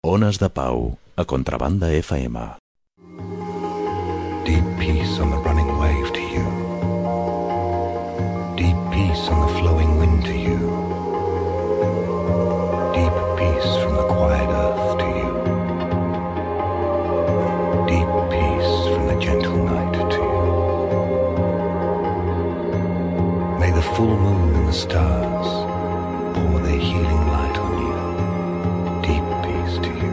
Ones de Pau, a Contrabanda FM. Deep peace on the running wave to you. Deep peace on the flowing wind to you. Deep peace from the quiet earth to you. Deep peace from the gentle night to you. May the full moon and the stars pour their healing light on you. Deep peace to you.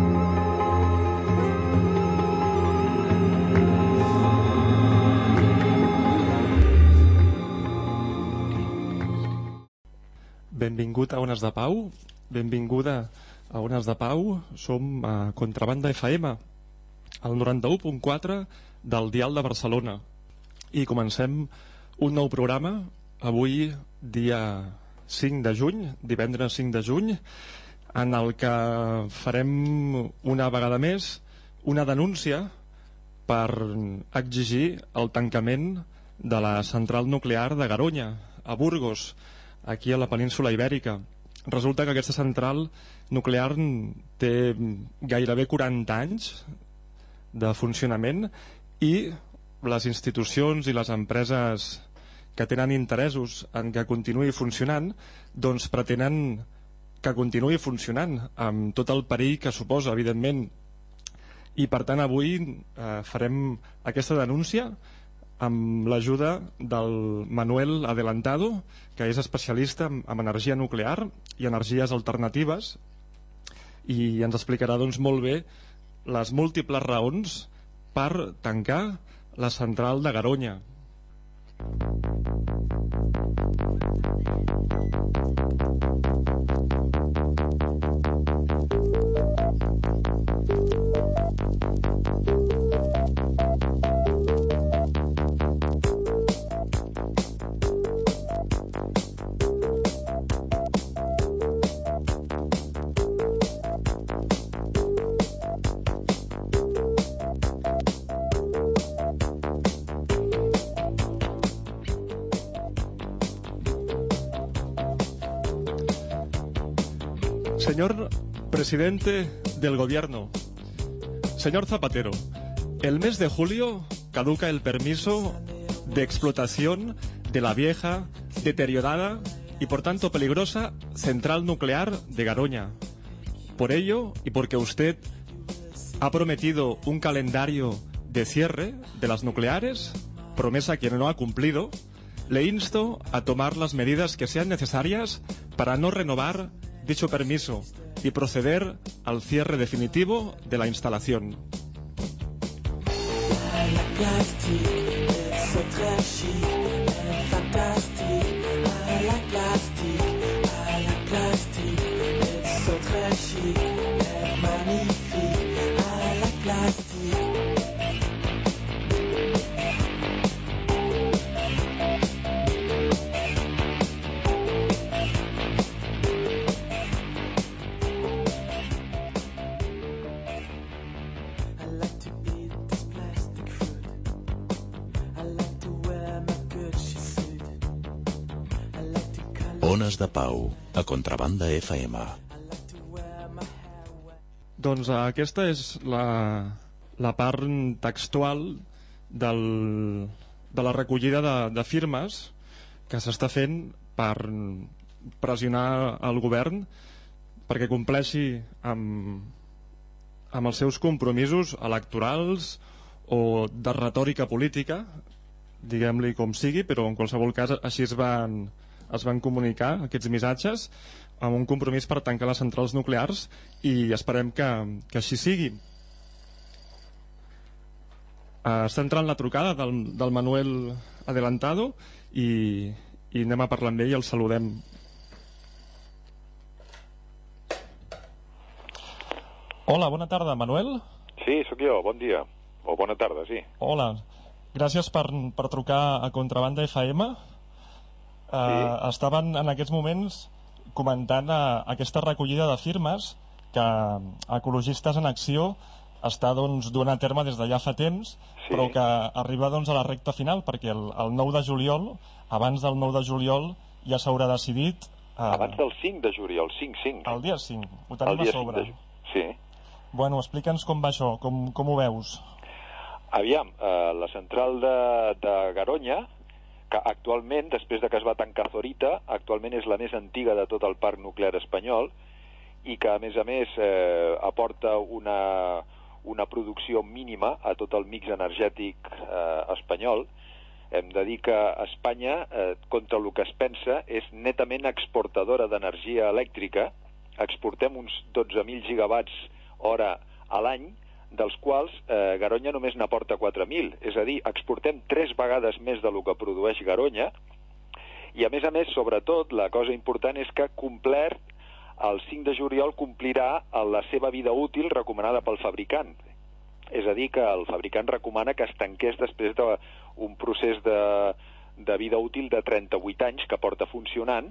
Benvingut a Ones de Pau, benvinguda a Ones de Pau. Som a Contrabanda FM, al 91.4 del Dial de Barcelona. I comencem un nou programa, avui dia 5 de juny, divendres 5 de juny, en el que farem una vegada més una denúncia per exigir el tancament de la central nuclear de Garoña, a Burgos, aquí a la península Ibèrica. Resulta que aquesta central nuclear té gairebé 40 anys de funcionament i les institucions i les empreses que tenen interessos en que continuï funcionant doncs pretenen que continuï funcionant amb tot el perill que suposa, evidentment. I per tant avui farem aquesta denúncia amb l'ajuda del Manuel Adelantado, que és especialista en energia nuclear i energies alternatives, i ens explicarà doncs molt bé les múltiples raons per tancar la central de Garoña. Señor presidente del gobierno, señor Zapatero, el mes de julio caduca el permiso de explotación de la vieja, deteriorada y por tanto peligrosa central nuclear de Garoña. Por ello, y porque usted ha prometido un calendario de cierre de las nucleares, promesa que no ha cumplido, le insto a tomar las medidas que sean necesarias para no renovar dicho permiso y proceder al cierre definitivo de la instalación. Ones de Pau, a Contrabanda FM. Doncs aquesta és la part textual de la recollida de firmes que s'està fent per pressionar el govern perquè compleixi amb els seus compromisos electorals o de retòrica política, diguem-li com sigui, però en qualsevol cas així es van comunicar aquests missatges amb un compromís per tancar les centrals nuclears i esperem que així sigui. Està entrant la trucada del Manuel Adelantado i anem a parlar amb ell i el saludem. Hola, bona tarda, Manuel. Sí, sóc jo, bon dia. O bona tarda, sí. Hola, gràcies per trucar a Contrabanda FM. Estaven en aquests moments comentant aquesta recollida de firmes que Ecologistes en Acció està duent a terme des de ja fa temps, sí, però que arriba a la recta final perquè el 9 de juliol, abans del 9 de juliol ja s'haurà decidit abans del 5 de juliol, 5. El dia 5, ho tenim a sobre. Sí. Bueno, explica'ns com va això, com ho veus? Aviam, la central de Garoña, que actualment, després de que es va tancar Zorita, actualment és la més antiga de tot el parc nuclear espanyol i que, a més, aporta una producció mínima a tot el mix energètic espanyol. Hem de dir que Espanya, contra el que es pensa, és netament exportadora d'energia elèctrica. Exportem uns 12.000 gigawatts hora a l'any, dels quals Garoña només n'aporta 4.000. És a dir, exportem 3 vegades més del que produeix Garoña i, a més, sobretot, la cosa important és que complert el 5 de juliol complirà la seva vida útil recomanada pel fabricant. És a dir, que el fabricant recomana que es tanqués després d'un procés de vida útil de 38 anys que porta funcionant,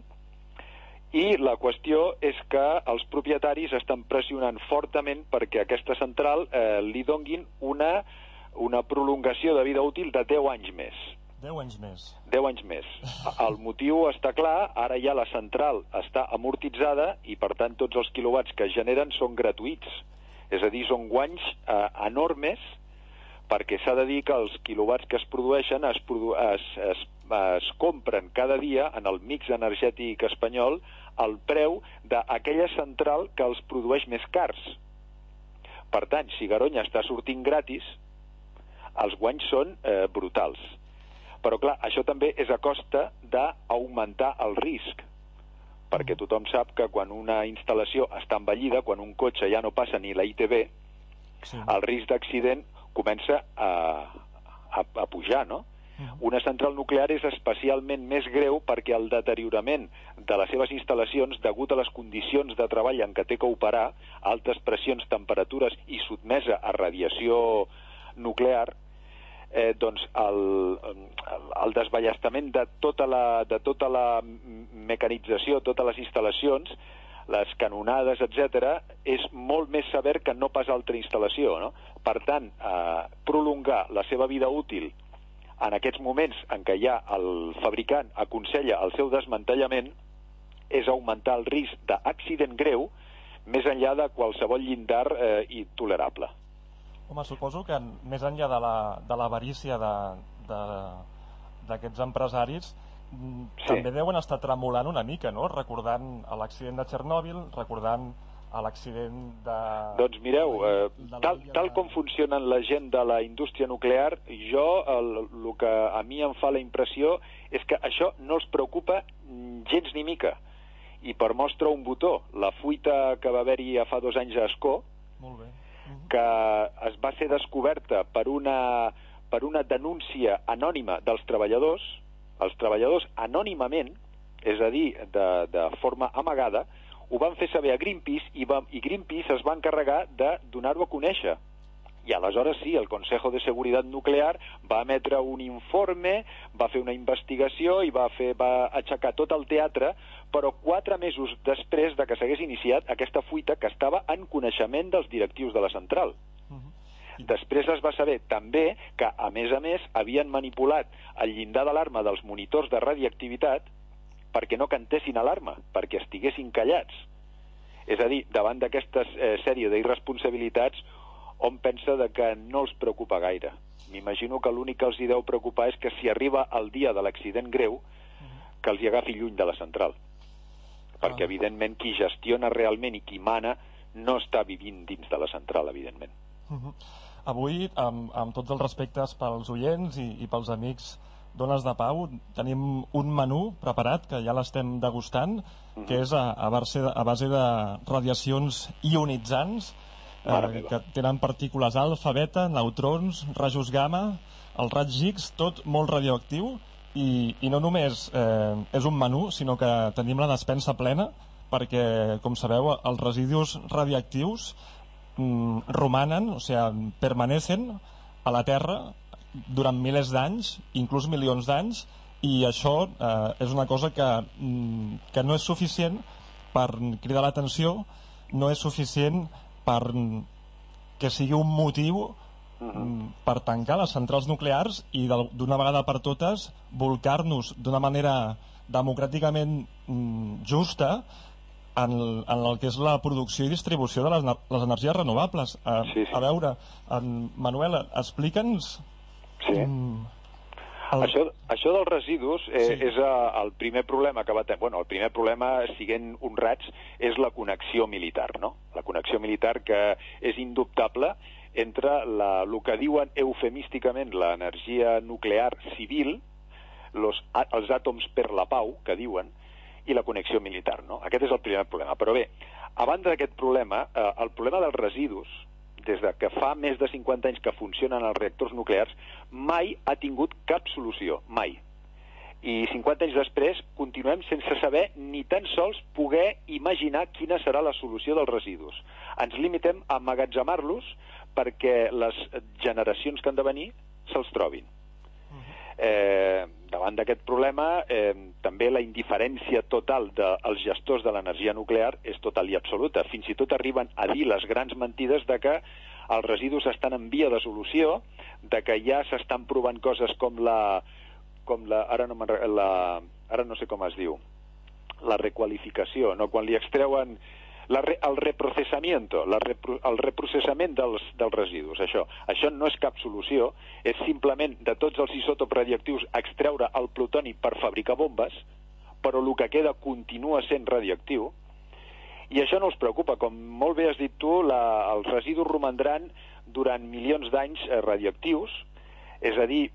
i la qüestió és que els propietaris estan pressionant fortament perquè aquesta central li donguin una prolongació de vida útil de 10 anys més. 10 anys més. 10 anys més. El motiu està clar, ara ja la central està amortitzada i, per tant, tots els quilowatts que es generen són gratuïts. És a dir, són guanys enormes, perquè s'ha de dir que els quilowatts que es produeixen es compren cada dia en el mix energètic espanyol al preu d'aquella central que els produeix més cars. Per tant, si Garoña està sortint gratis, els guanys són brutals. Però, clar, això també és a costa d'augmentar el risc, perquè tothom sap que quan una instal·lació està envellida, quan un cotxe ja no passa ni la ITV, el risc d'accident comença a pujar, no? Una central nuclear és especialment més greu perquè el deteriorament de les seves instal·lacions, degut a les condicions de treball en què té que operar, altes pressions, temperatures i sotmesa a radiació nuclear, doncs el desballestament de tota la mecanització, totes les instal·lacions, les canonades, etc., és molt més sever que no pas altra instal·lació, no? Per tant, prolongar la seva vida útil en aquests moments en què ja el fabricant aconsella el seu desmantellament és augmentar el risc d'accident greu més enllà de qualsevol llindar intolerable. Home, suposo que més enllà de l'avarícia d'aquests empresaris, també deuen estar tremolant una mica, no? Recordant l'accident de Txernòbil, recordant l'accident de... Doncs mireu, tal com funcionen la gent de la indústria nuclear, el que a mi em fa la impressió és que això no els preocupa gens ni mica. I per mostra un botó, la fuita que va haver-hi fa 2 anys a Ascó, que es va ser descoberta per una denúncia anònima dels treballadors, els treballadors anònimament, és a dir, de forma amagada, ho van fer saber a Greenpeace i Greenpeace es va encarregar de donar-ho a conèixer. I aleshores sí, el Consejo de Seguridad Nuclear va emetre un informe, va fer una investigació i va aixecar tot el teatre, però 4 mesos després de que s'hagués iniciat aquesta fuita que estava en coneixement dels directius de la central. Després es va saber també que, a més, havien manipulat el llindar d'alarma dels monitors de radioactivitat perquè no cantessin alarma, perquè estiguessin callats. És a dir, davant d'aquesta sèrie d'irresponsabilitats, hom pensa que no els preocupa gaire. M'imagino que l'únic que els hi deu preocupar és que si arriba el dia de l'accident greu, que els hi agafi lluny de la central. Perquè, evidentment, qui gestiona realment i qui mana no està vivint dins de la central, evidentment. Avui, amb tots els respectes pels oients i pels amics d'Ones de Pau, tenim un menú preparat que ja l'estem degustant, que és a base de radiacions ionitzants que tenen partícules alfa, beta, neutrons, rajos gamma, els raigs X, tot molt radioactiu, i no només és un menú, sinó que tenim la despensa plena, perquè, com sabeu, els residus radioactius romanen, o sigui, permanecen a la Terra durant milers d'anys, inclús milions d'anys, i això és una cosa que no és suficient per cridar l'atenció, no és suficient per que sigui un motiu per tancar les centrals nuclears i d'una vegada per totes volcar-nos d'una manera democràticament justa en el que és la producció i distribució de les energies renovables. Sí. A veure, Manuel, explica'ns... Sí. Això dels residus és el primer problema que va tenir. Bueno, el primer problema, siguent honrats, és la connexió militar, no? La connexió militar que és indubtable entre el que diuen eufemísticament l'energia nuclear civil, els àtoms per la pau, que diuen, i la connexió militar, no? Aquest és el primer problema. Però bé, a banda d'aquest problema, el problema dels residus, des de que fa més de 50 anys que funcionen els reactors nuclears, mai ha tingut cap solució, mai. I 50 anys després continuem sense saber ni tan sols poder imaginar quina serà la solució dels residus. Ens limitem a emmagatzemar-los perquè les generacions que han de venir se'ls trobin. Davant d'aquest problema, també la indiferència total dels gestors de l'energia nuclear és total i absoluta. Fins i tot arriben a dir les grans mentides de que els residus estan en via de solució, de que ja s'estan provant coses com ara no sé com es diu, la requalificació, no? Quan li extreuen el reprocessamiento, el reprocessament dels residus. Això no és cap solució, és simplement de tots els isòtops radioactius extreure el plutoni per fabricar bombes, però el que queda continua sent radioactiu, i això no els preocupa. Com molt bé has dit tu, els residus romandran durant milions d'anys radioactius, és a dir,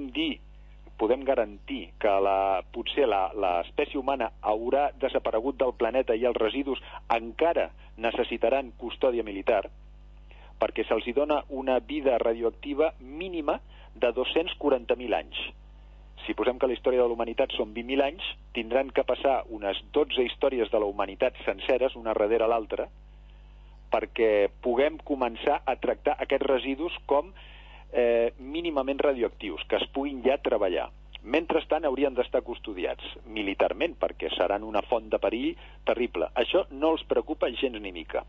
podem garantir que potser l'espècie humana haurà desaparegut del planeta i els residus encara necessitaran custòdia militar, perquè se'ls dona una vida radioactiva mínima de 240.000 anys. Si posem que la història de la humanitat són 20.000 anys, tindran que passar unes 12 històries de la humanitat senceres, una darrere l'altra, perquè puguem començar a tractar aquests residus com mínimament radioactius, que es puguin ja treballar. Mentrestant haurien d'estar custodiats militarment, perquè seran una font de perill terrible. Això no els preocupa gens ni mica.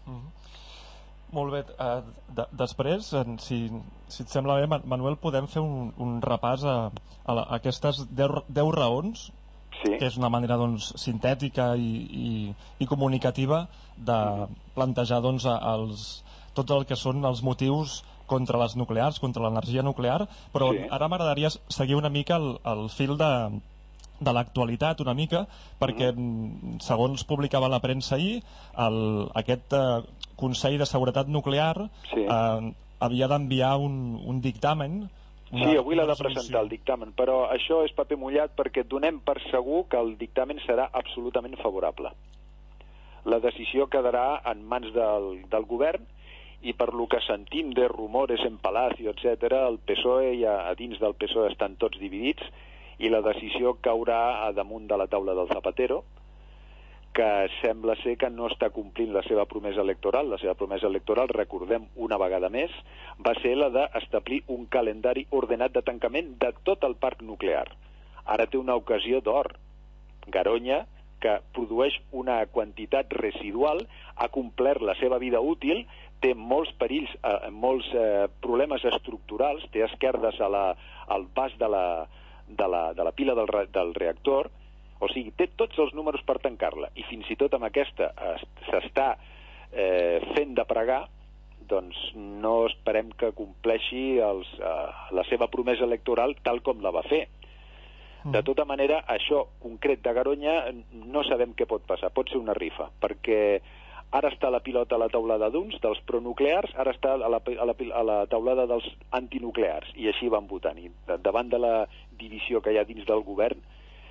Molt bé. Després, si et sembla bé, Manuel, podem fer un repàs a aquestes 10 raons, que és una manera sintètica i comunicativa de plantejar tot el que són els motius contra les nuclears, contra l'energia nuclear, però ara m'agradaria seguir una mica el fil de l'actualitat, una mica, perquè, segons publicava la premsa ahir, aquest Consell de Seguretat Nuclear havia d'enviar un dictamen. Sí, avui l'ha de presentar el dictamen, però això és paper mullat perquè donem per segur que el dictamen serà absolutament favorable. La decisió quedarà en mans del govern, i per lo que sentim de rumores en Palacio, etc., el PSOE i a dins del PSOE estan tots dividits i la decisió caurà a damunt de la taula del Zapatero, que sembla ser que no està complint la seva promesa electoral. La seva promesa electoral, recordem una vegada més, va ser la d'establir un calendari ordenat de tancament de tot el parc nuclear. Ara té una ocasió d'or. Garoña, que produeix una quantitat residual, ha complert la seva vida útil, té molts perills, molts problemes estructurals, té esquerdes al pas de la pila del reactor, o sigui, té tots els números per tancar-la, i fins i tot amb aquesta s'està fent de pregar, doncs no esperem que compleixi la seva promesa electoral tal com la va fer. De tota manera, això concret de Garoña no sabem què pot passar, pot ser una rifa, perquè ara està la pilota a la taulada d'uns, dels pronuclears, ara està a la taulada dels antinuclears, i així van votant. I davant de la divisió que hi ha dins del govern,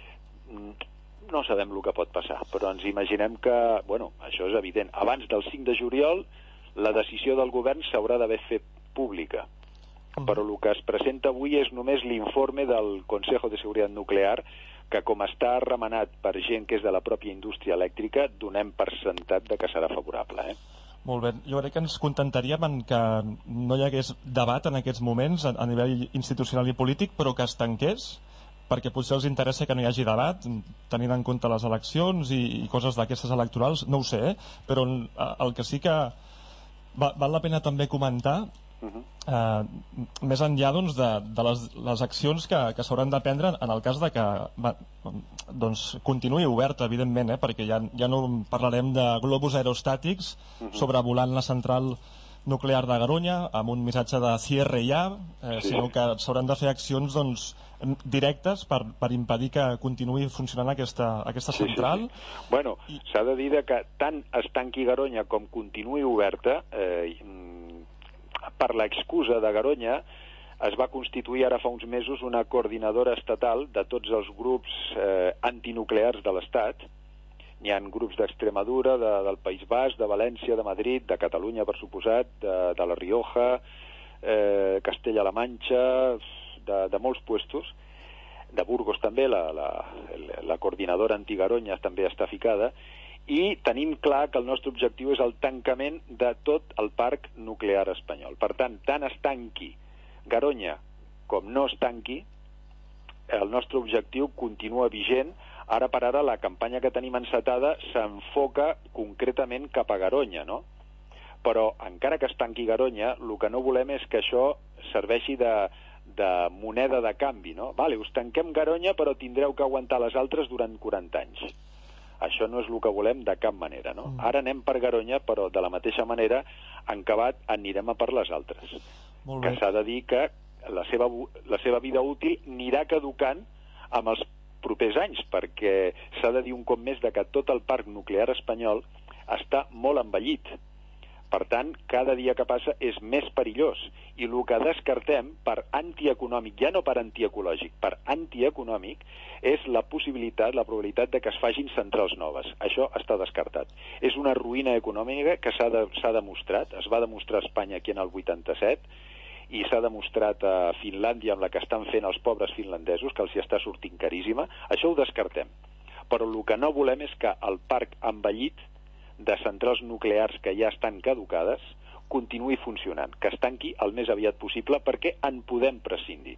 no sabem el que pot passar, però ens imaginem que, bueno, això és evident, abans del 5 de juliol la decisió del govern s'haurà d'haver fet pública, però el que es presenta avui és només l'informe del Consejo de Seguridad Nuclear, que com està remenat per gent que és de la pròpia indústria elèctrica, donem per sentat de que serà favorable. Molt bé, jo crec que ens contentaríem en que no hi hagués debat en aquests moments a nivell institucional i polític, però que es tanqués, perquè potser els interessa que no hi hagi debat, tenint en compte les eleccions i coses d'aquestes electorals, no ho sé, però el que sí que val la pena també comentar més enllà doncs, de les accions que s'hauran de prendre en el cas de que continuï oberta, evidentment, perquè ja no parlarem de globus aerostàtics sobrevolant la central nuclear de Garoña amb un missatge de cierre ja, sinó que s'hauran de fer accions directes per impedir que continuï funcionant aquesta central. Bueno, s'ha de dir que tant es tanqui Garoña com continuï oberta, per l'excusa de Garoña es va constituir ara fa uns mesos una coordinadora estatal de tots els grups antinuclears de l'Estat. N'hi ha grups d'Extremadura, del País Basc, de València, de Madrid, de Catalunya, per suposat, de La Rioja, Castella-La Manxa, de molts puestos, de Burgos també, la coordinadora anti-Garoña també està ficada, i tenim clar que el nostre objectiu és el tancament de tot el parc nuclear espanyol. Per tant es tanqui Garoña com no es tanqui, el nostre objectiu continua vigent. Ara per ara la campanya que tenim encetada s'enfoca concretament cap a Garoña, no? Però encara que es tanqui Garoña, el que no volem és que això serveixi de moneda de canvi, no? Vale, us tanquem Garoña però tindreu que aguantar les altres durant 40 anys. Això no és el que volem de cap manera, no? Ara anem per Garoña, però de la mateixa manera, en acabat, anirem a per les altres. Que s'ha de dir que la seva vida útil anirà caducant amb els propers anys, perquè s'ha de dir un cop més que tot el parc nuclear espanyol està molt envellit. Per tant, cada dia que passa és més perillós. I el que descartem per antieconòmic, ja no per antiecològic, per antieconòmic, és la probabilitat de que es facin centrals noves. Això està descartat. És una ruïna econòmica que s'ha demostrat, es va demostrar a Espanya aquí en el 87, i s'ha demostrat a Finlàndia amb la que estan fent els pobres finlandesos, que els hi està sortint caríssima. Això ho descartem. Però el que no volem és que el parc envellit de centrals nuclears que ja estan caducades continuï funcionant, que es tanqui el més aviat possible perquè en podem prescindir.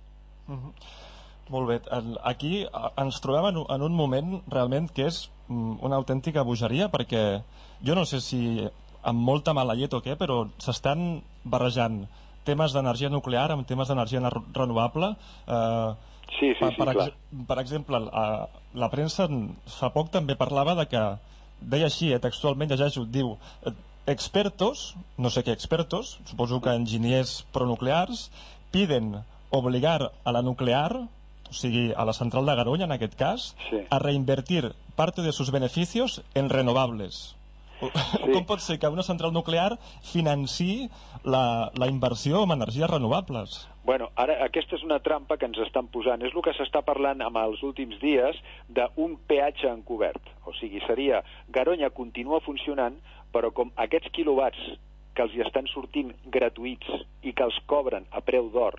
Molt bé. Aquí ens trobem en un moment realment que és una autèntica bogeria, perquè jo no sé si amb molta mala llet o què, però s'estan barrejant temes d'energia nuclear amb temes d'energia renovable. Sí, clar. Per exemple, la premsa fa poc també parlava de que deia així, textualment, llegeixo, diu expertos, no sé què expertos, suposo que enginyers pronuclears, piden obligar a la nuclear, o sigui, a la central de Garoña en aquest cas, a reinvertir parte de sus beneficios en renovables. Com pot ser que una central nuclear financiï la inversió en energies renovables? Bueno, ara aquesta és una trampa que ens estan posant. És el que s'està parlant amb els últims dies d'un peatge encobert. O sigui, seria Garoña continua funcionant, però com aquests quilowatts que els hi estan sortint gratuïts i que els cobren a preu d'or,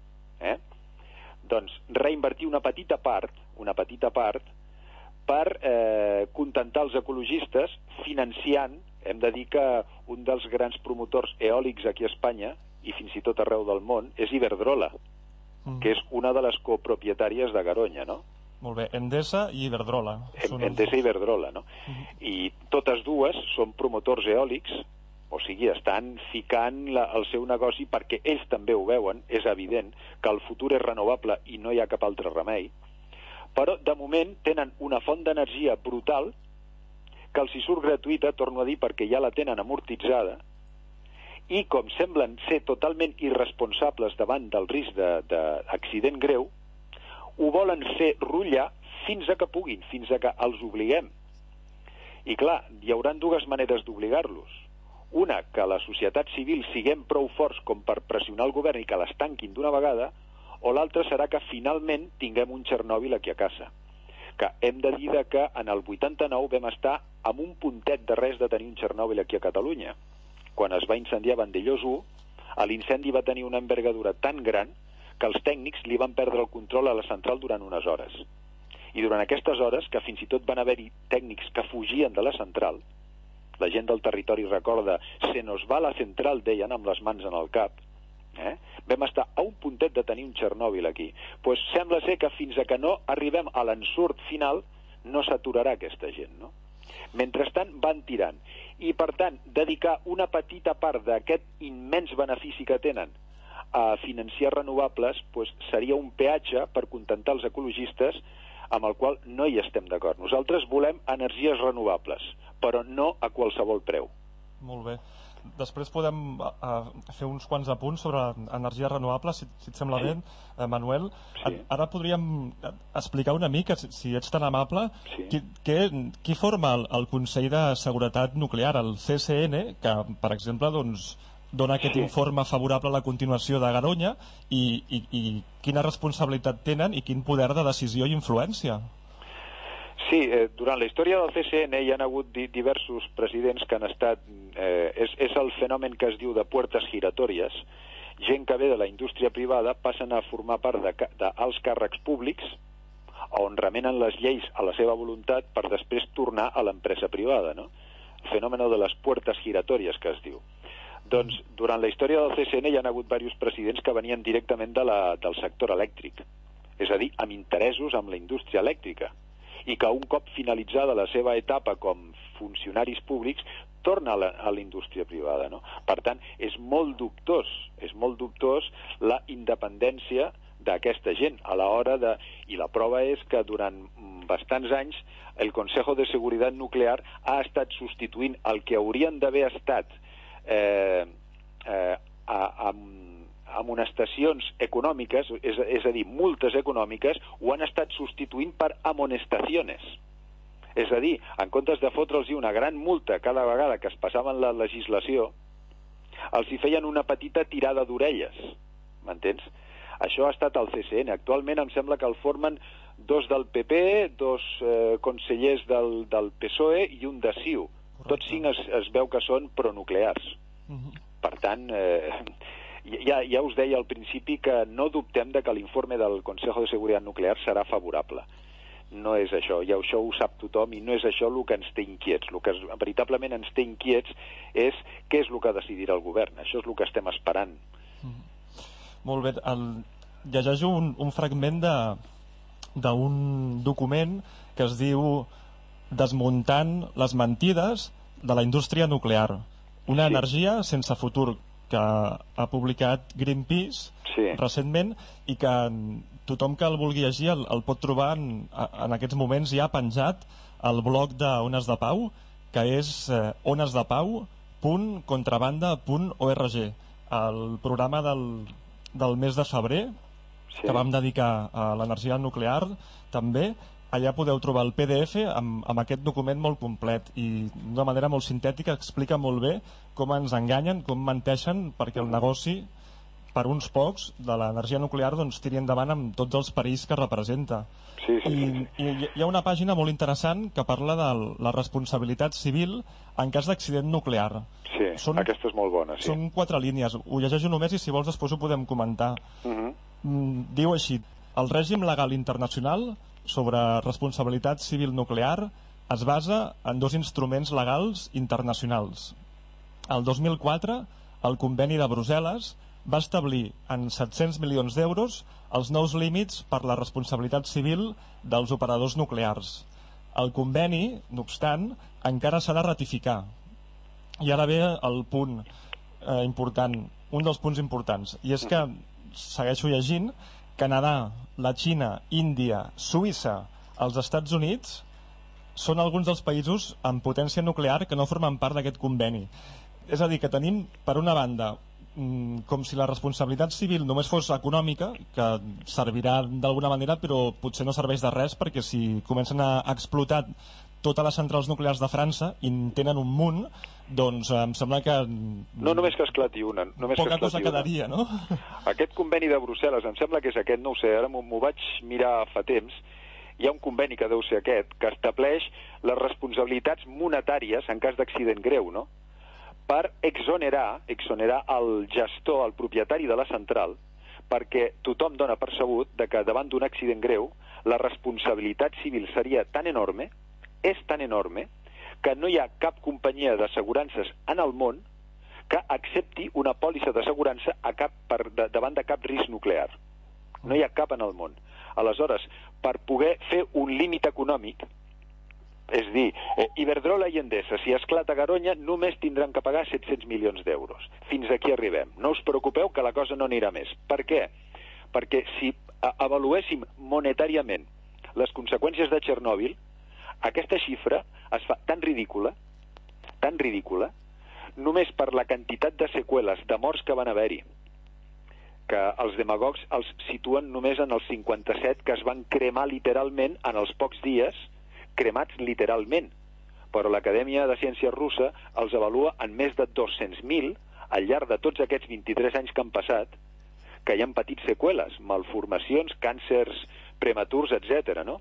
doncs reinvertir una petita part per contentar els ecologistes financiant. Hem de dir que un dels grans promotors eòlics aquí a Espanya i fins i tot arreu del món és Iberdrola, que és una de les copropietàries de Garoña, no? Molt bé, Endesa i Iberdrola. Endesa i Iberdrola, no? I totes dues són promotors eòlics, o sigui, estan ficant el seu negoci perquè ells també ho veuen, és evident que el futur és renovable i no hi ha cap altre remei, però de moment tenen una font d'energia brutal que els hi surt gratuïta, torno a dir, perquè ja la tenen amortitzada, i com semblen ser totalment irresponsables davant del risc d'accident greu, ho volen fer rutllar fins a que puguin, fins a que els obliguem. I clar, hi haurà dues maneres d'obligar-los. Una, que la societat civil siguem prou forts com per pressionar el govern i que les tanquin d'una vegada, o l'altra serà que finalment tinguem un Txernòbil aquí a casa. Que hem de dir que en el 89 vam estar amb un puntet de res de tenir un Txernòbil aquí a Catalunya. Quan es va incendiar Vandellós 1, l'incendi va tenir una envergadura tan gran que els tècnics li van perdre el control a la central durant unes hores. I durant aquestes hores, que fins i tot van haver-hi tècnics que fugien de la central, la gent del territori recorda, se nos va la central, deien amb les mans en el cap, vam estar a un puntet de tenir un Txernòbil aquí. Pues sembla ser que fins a que no arribem a l'ensurt final no s'aturarà aquesta gent, no? Mentrestant van tirant. I, per tant, dedicar una petita part d'aquest immens benefici que tenen a financiar renovables doncs, seria un peatge per contentar els ecologistes amb el qual no hi estem d'acord. Nosaltres volem energies renovables, però no a qualsevol preu. Molt bé. Després podem fer uns quants apunts sobre energies renovables, si et sembla bé, Manuel. Sí. Ara podríem explicar una mica, si ets tan amable, Sí. qui forma el Consell de Seguretat Nuclear, el CSN, que, per exemple, doncs, dona aquest informe favorable a la continuació de Garoña, i quina responsabilitat tenen i quin poder de decisió i influència? Sí, durant la història del CSN hi ha hagut diversos presidents que han estat... és el fenomen que es diu de puertas giratòries. Gent que ve de la indústria privada passen a formar part d'alts càrrecs públics on remenen les lleis a la seva voluntat per després tornar a l'empresa privada, no? El fenomen de les puertas giratòries que es diu. Doncs durant la història del CSN hi ha hagut diversos presidents que venien directament del sector elèctric, és a dir, amb interessos amb la indústria elèctrica, i que un cop finalitzada la seva etapa com funcionaris públics torna a la indústria privada, no? Per tant, és molt dubtós la independència d'aquesta gent a l'hora de... I la prova és que durant bastants anys el Consejo de Seguridad Nuclear ha estat substituint el que haurien d'haver estat amonestacions econòmiques, és a dir, multes econòmiques, ho han estat substituint per amonestaciones. És a dir, en comptes de fotre'ls una gran multa cada vegada que es passaven la legislació, els hi feien una petita tirada d'orelles, m'entens? Això ha estat el CSN. Actualment em sembla que el formen 2 del PP, 2 consellers del PSOE i un de CiU. Tots 5 es veu que són pronuclears. Per tant, ja us deia al principi que no dubtem de que l'informe del Consejo de Seguridad Nuclear serà favorable. No és això, i això ho sap tothom, i no és això el que ens té inquiets. El que veritablement ens té inquiets és què és el que decidirà el govern. Això és el que estem esperant. Molt bé. Llegeixo un fragment d'un document que es diu Desmuntant les mentides de la indústria nuclear. Una energia sense futur, que ha publicat Greenpeace recentment, i que tothom que el vulgui llegir el pot trobar en aquests moments ja penjat al blog d'Ones de Pau, que és onesdepau.contrabanda.org, el programa del mes de febrer que vam dedicar a l'energia nuclear. També allà podeu trobar el PDF amb aquest document molt complet i d'una manera molt sintètica explica molt bé com ens enganyen, com menteixen perquè el negoci per uns pocs de l'energia nuclear doncs tiri endavant amb tots els perills que representa. I hi ha una pàgina molt interessant que parla de la responsabilitat civil en cas d'accident nuclear. Sí, aquesta és molt bona. Són 4 línies, ho llegeixo només i si vols després ho podem comentar. Diu així: el règim legal internacional sobre responsabilitat civil nuclear es basa en 2 instruments legals internacionals. El 2004, el Conveni de Brussel·les va establir en 700 milions d'euros els nous límits per la responsabilitat civil dels operadors nuclears. El conveni, no obstant, encara s'ha de ratificar. I ara ve el punt important, un dels punts importants, i és que, segueixo llegint, Canadà, la Xina, Índia, Suïssa, els Estats Units són alguns dels països amb potència nuclear que no formen part d'aquest conveni. És a dir, que tenim, per una banda, com si la responsabilitat civil només fos econòmica, que servirà d'alguna manera, però potser no serveix de res, perquè si comencen a explotar totes les centrals nuclears de França i en tenen un munt, doncs em sembla que... No només que esclati una. Poca cosa quedaria, no? Aquest conveni de Brussel·les, em sembla que és aquest, no ho sé, ara m'ho vaig mirar fa temps. Hi ha un conveni que deu ser aquest, que estableix les responsabilitats monetàries en cas d'accident greu, no? Per exonerar el gestor, el propietari de la central, perquè tothom dona per sabut que davant d'un accident greu la responsabilitat civil seria tan enorme, és tan enorme, que no hi ha cap companyia d'assegurances en el món que accepti una pòlissa d'assegurança davant de cap risc nuclear. No hi ha cap en el món. Aleshores, per poder fer un límit econòmic, És a dir, Iberdrola i Endesa, si esclata Garoña, només tindran que pagar 700 milions d'euros. Fins aquí arribem. No us preocupeu que la cosa no anirà més. Per què? Perquè si avaluéssim monetàriament les conseqüències de Txernòbil, aquesta xifra es fa tan ridícula, només per la quantitat de seqüeles, de morts que van haver-hi, que els demagogs els situen només en els 57 que es van cremar literalment en els pocs dies, cremats literalment. Però l'Acadèmia de Ciències russa els avalua en més de 200.000 al llarg de tots aquests 23 anys que han passat, que hi han patit seqüeles, malformacions, càncers prematurs, etc. no?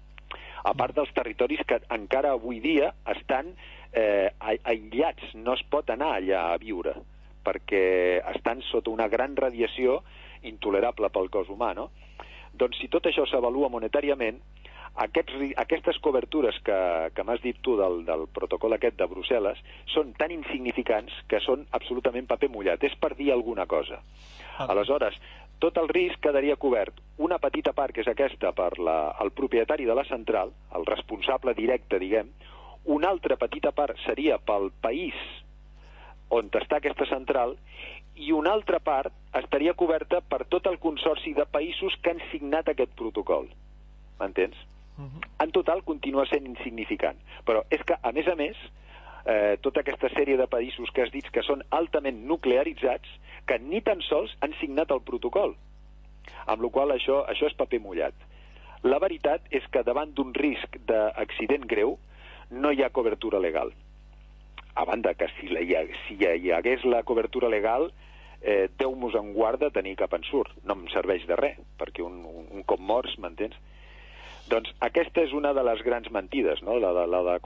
A part dels territoris que encara avui dia estan aïllats, no es pot anar allà a viure, perquè estan sota una gran radiació intolerable pel cos humà, no? Doncs si tot això s'avalua monetàriament, aquestes cobertures que m'has dit tu del protocol aquest de Brussel·les són tan insignificants que són absolutament paper mullat. És per dir alguna cosa. Aleshores, tot el risc quedaria cobert. Una petita part, que és aquesta, per el propietari de la central, el responsable directe, diguem. Una altra petita part seria pel país on està aquesta central, i una altra part estaria coberta per tot el consorci de països que han signat aquest protocol. M'entens? En total continua sent insignificant. Però és que, a més, tota aquesta sèrie de països que has dit que són altament nuclearitzats, que ni tan sols han signat el protocol. Amb la qual cosa això és paper mullat. La veritat és que davant d'un risc d'accident greu no hi ha cobertura legal. A banda que si hi hagués la cobertura legal, Déu-nos en guarda tenir cap ensurt. No em serveix de res, perquè un cop morts, m'entens? Doncs aquesta és una de les grans mentides, no? La de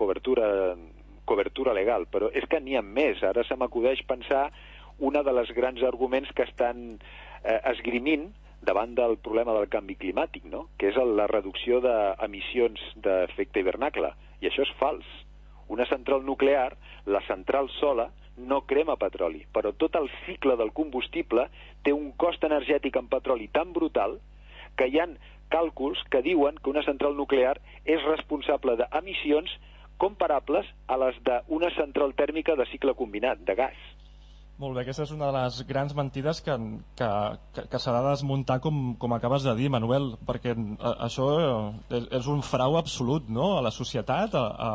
cobertura legal. Però és que n'hi ha més. Ara se m'acudeix pensar una de les grans arguments que estan esgrimint davant del problema del canvi climàtic, no? Que és la reducció d'emissions d'efecte hivernacle. I això és fals. Una central nuclear, la central sola, no crema petroli, però tot el cicle del combustible té un cost energètic en petroli tan brutal que hi ha càlculs que diuen que una central nuclear és responsable d'emissions comparables a les d'una central tèrmica de cicle combinat, de gas. Molt bé, aquesta és una de les grans mentides que s'ha de desmuntar, com acabes de dir, Manuel, perquè això és un frau absolut, no?, a la societat,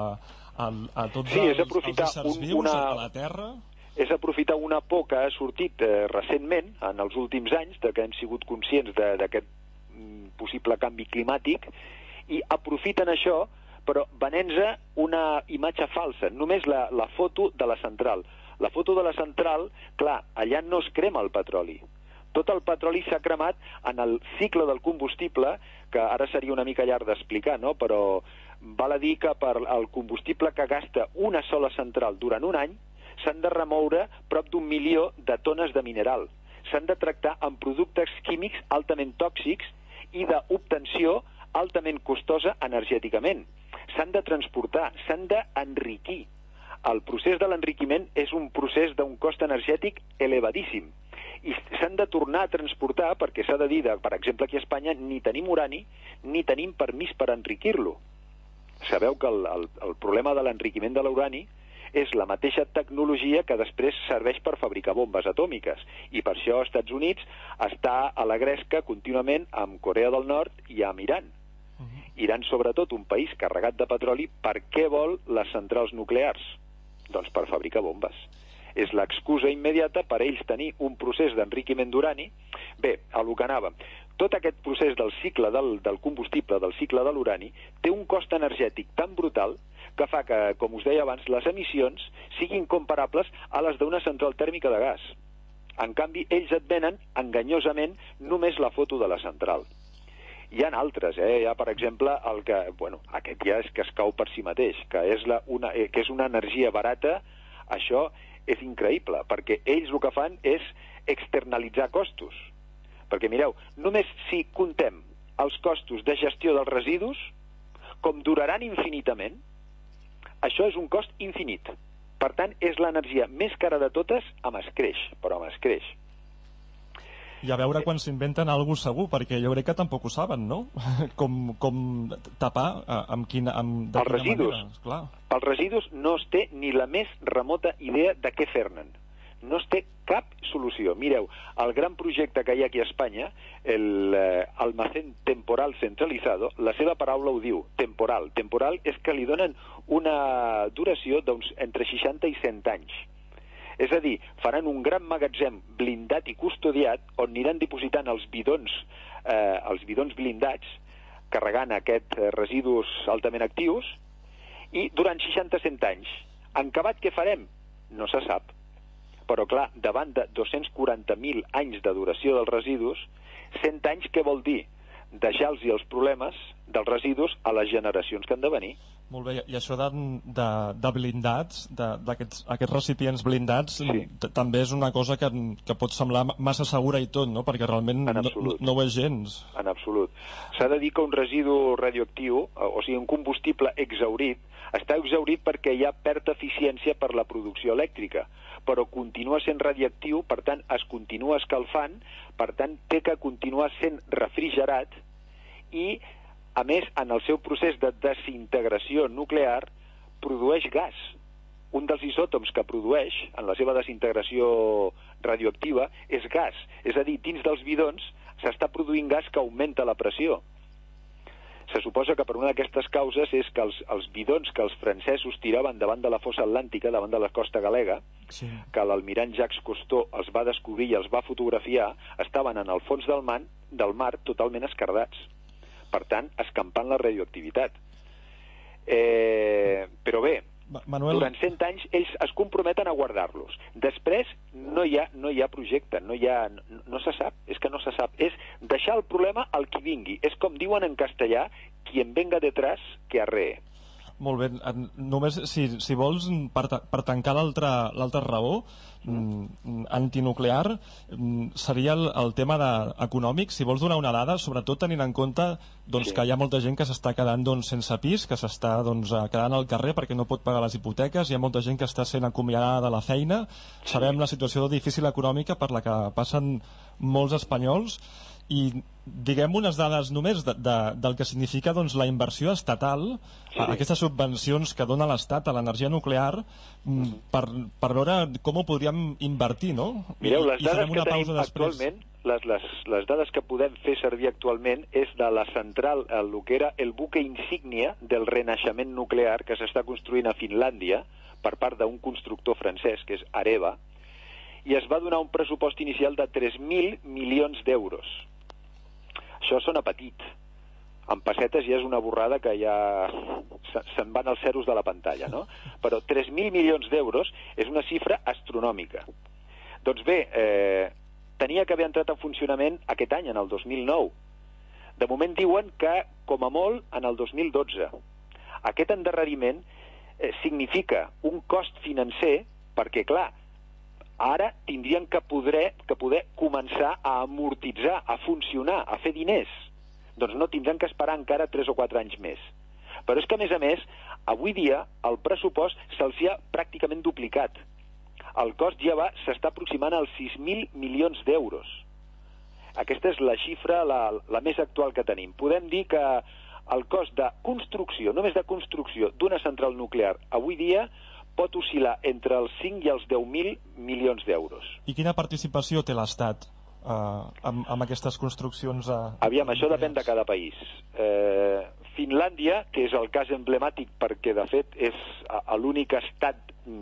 a tots els éssers vius, a la Terra. És aprofitar una por que ha sortit recentment, en els últims anys, que hem sigut conscients d'aquest possible canvi climàtic, i aprofiten això, però venent-se una imatge falsa, només la foto de la central. La foto de la central, clar, allà no es crema el petroli. Tot el petroli s'ha cremat en el cicle del combustible, que ara seria una mica llarg d'explicar, no? Però val a dir que per el combustible que gasta una sola central durant un any s'han de remoure prop d'1 milió de tones de mineral. S'han de tractar amb productes químics altament tòxics i d'obtenció altament costosa energèticament. S'han de transportar, s'han d'enriquir. El procés de l'enriquiment és un procés d'un cost energètic elevadíssim. I s'han de tornar a transportar perquè s'ha de dir, per exemple, aquí a Espanya ni tenim urani ni tenim permís per enriquir-lo. Sabeu que el problema de l'enriquiment de l'urani és la mateixa tecnologia que després serveix per fabricar bombes atòmiques. I per això els Estats Units està a la gresca contínuament amb Corea del Nord i amb Iran. Iran, sobretot, un país carregat de petroli, per què vol les centrals nuclears? Doncs per fabricar bombes. És l'excusa immediata per ells tenir un procés d'enriquiment d'urani. Bé, a lo que anàvem. Tot aquest procés del cicle del combustible, del cicle de l'urani, té un cost energètic tan brutal que fa que, com us deia abans, les emissions siguin comparables a les d'una central tèrmica de gas. En canvi, ells et venen enganyosament només la foto de la central. Hi ha altres, hi ha, per exemple, aquest ja és que es cau per si mateix, que és una energia barata. Això és increïble, perquè ells el que fan és externalitzar costos. Perquè, mireu, només si comptem els costos de gestió dels residus, com duraran infinitament, això és un cost infinit. Per tant, és l'energia més cara de totes amb escreix, però amb escreix. I a veure quan s'inventen alguna cosa segur, perquè jo crec que tampoc ho saben, no? Com tapar, de quina residus. manera. Clar. Els residus no es té ni la més remota idea de què fer-ne. No es té cap solució. Mireu, el gran projecte que hi ha aquí a Espanya, el almacén temporal centralizado, la seva paraula ho diu, temporal. Temporal és que li donen una duració d'uns entre 60 i 100 anys. És a dir, faran un gran magatzem blindat i custodiat on aniran dipositant els bidons blindats, carregant aquests residus altament actius, i durant 60-100 anys. En acabat, què farem? No se sap. Però, clar, davant de 240.000 anys de duració dels residus, 100 anys què vol dir? Deixar-los els problemes dels residus a les generacions que han de venir. Molt bé, i això de blindats, d'aquests recipients blindats, sí, també és una cosa que pot semblar massa segura i tot, no? Perquè realment no ho és gens. En absolut. S'ha de dir que un residu radioactiu, o sigui, un combustible exhaurit, està exhaurit perquè hi ha perd d'eficiència per la producció elèctrica, però continua sent radioactiu, per tant, es continua escalfant, per tant, té que continuar sent refrigerat i, a més, en el seu procés de desintegració nuclear, produeix gas. Un dels isòtops que produeix, en la seva desintegració radioactiva, és gas. És a dir, dins dels bidons s'està produint gas que augmenta la pressió. Se suposa que per una d'aquestes causes és que els bidons que els francesos tiraven davant de la fossa atlàntica, davant de la costa galega, sí, que l'almirant Jacques Cousteau els va descobrir i els va fotografiar, estaven en el fons del mar totalment esquerdats. Per tant, escampant la radioactivitat. Però bé, Manuel, durant 100 anys ells es comprometen a guardar-los. Després no hi ha projecte, no se sap, és que no se sap. És deixar el problema al qui vingui. És com diuen en castellà, quien venga detrás que arree. Molt bé, només si vols, per tancar l'altra raó antinuclear, seria el tema econòmic. Si vols donar una dada, sobretot tenint en compte que hi ha molta gent que s'està quedant sense pis, que s'està quedant al carrer perquè no pot pagar les hipoteques, hi ha molta gent que està sent acomiadada de la feina, sabem la situació difícil econòmica per la que passen molts espanyols, i diguem unes dades només del que significa la inversió estatal, aquestes subvencions que dona l'Estat a l'energia nuclear, per veure com ho podríem invertir, no? Mireu, les dades que tenim actualment, les dades que podem fer servir actualment és de la central, el que era el buque insígnia del renaixement nuclear que s'està construint a Finlàndia per part d'un constructor francès, que és Areva, i es va donar un pressupost inicial de 3.000 milions d'euros. Això sona petit. En pessetes ja és una borrada que ja se'n van els zeros de la pantalla, no? Però 3.000 milions d'euros és una xifra astronòmica. Doncs bé, tenia que haver entrat en funcionament aquest any, en el 2009. De moment diuen que, com a molt, en el 2012. Aquest endarreriment significa un cost financer perquè, clar, ara tindrien que poder començar a amortitzar, a funcionar, a fer diners. Doncs no, tindran que esperar encara 3 o 4 anys més. Però és que, a més, avui dia el pressupost se'ls ha pràcticament duplicat. El cost ja s'està aproximant als 6.000 milions d'euros. Aquesta és la xifra la més actual que tenim. Podem dir que el cost de construcció, només de construcció d'una central nuclear avui dia pot oscil·lar entre els 5 i els 10.000 milions d'euros. I quina participació té l'Estat amb aquestes construccions? Aviam, això depèn de cada país. Finlàndia, que és el cas emblemàtic perquè, de fet, és l'únic estat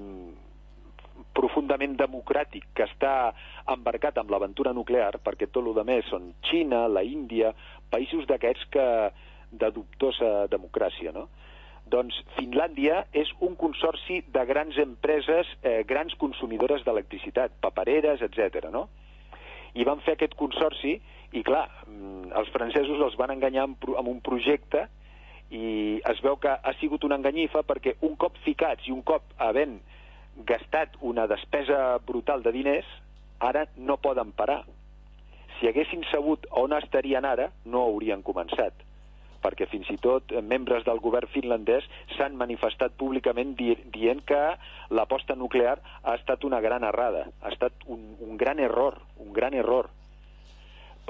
profundament democràtic que està embarcat amb l'aventura nuclear, perquè tot el més són Xina, la Índia, països d'aquests de dubtosa democràcia, no? Doncs Finlàndia és un consorci de grans empreses, grans consumidores d'electricitat, papereres, etc. no? I van fer aquest consorci i, clar, els francesos els van enganyar amb un projecte i es veu que ha sigut una enganyifa perquè un cop ficats i un cop havent gastat una despesa brutal de diners, ara no poden parar. Si haguessin sabut on estarien ara, no haurien començat, perquè fins i tot membres del govern finlandès s'han manifestat públicament dient que l'aposta nuclear ha estat una gran errada, ha estat un gran error, un gran error.